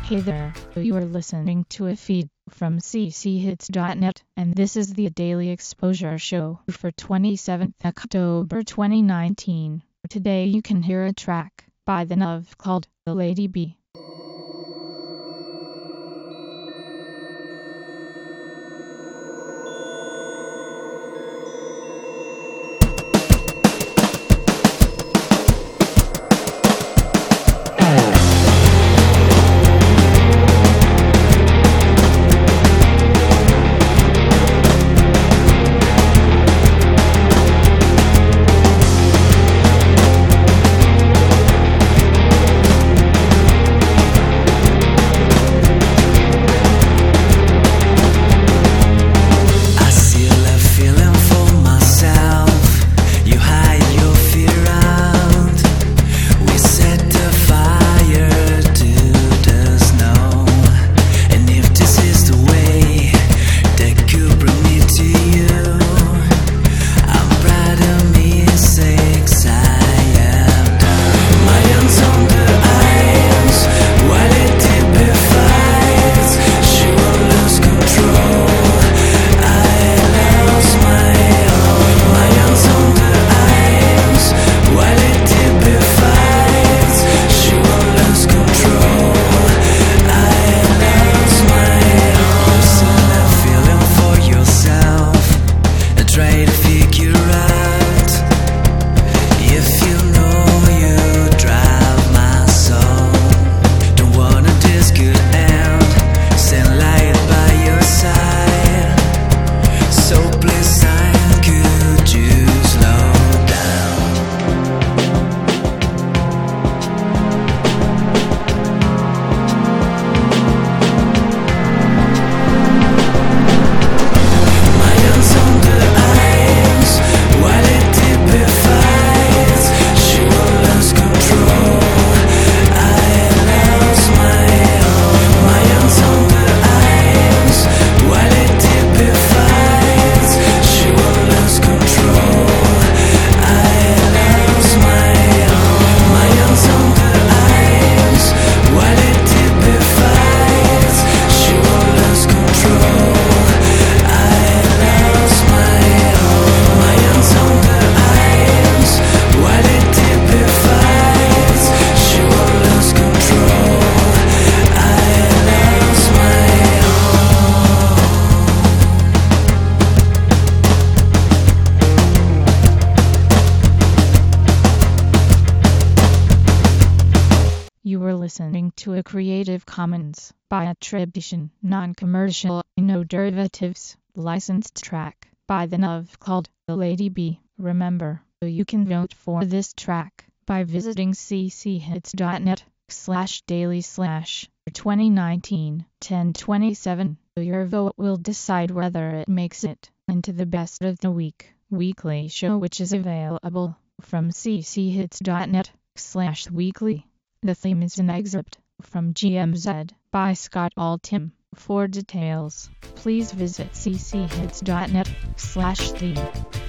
Hey there, you are listening to a feed from cchits.net, and this is the Daily Exposure Show for 27th October 2019. Today you can hear a track by The Nove called The Lady Bee. You were listening to a Creative Commons by attribution, non-commercial, no derivatives, licensed track by The Nove called The Lady Bee. Remember, you can vote for this track by visiting cchits.net/daily/2019-1027. Your vote will decide whether it makes it into the Best of the Week weekly show, which is available from cchits.net/weekly. The theme is an excerpt from GMZ by Scott Altham. For details, please visit cchits.net/theme.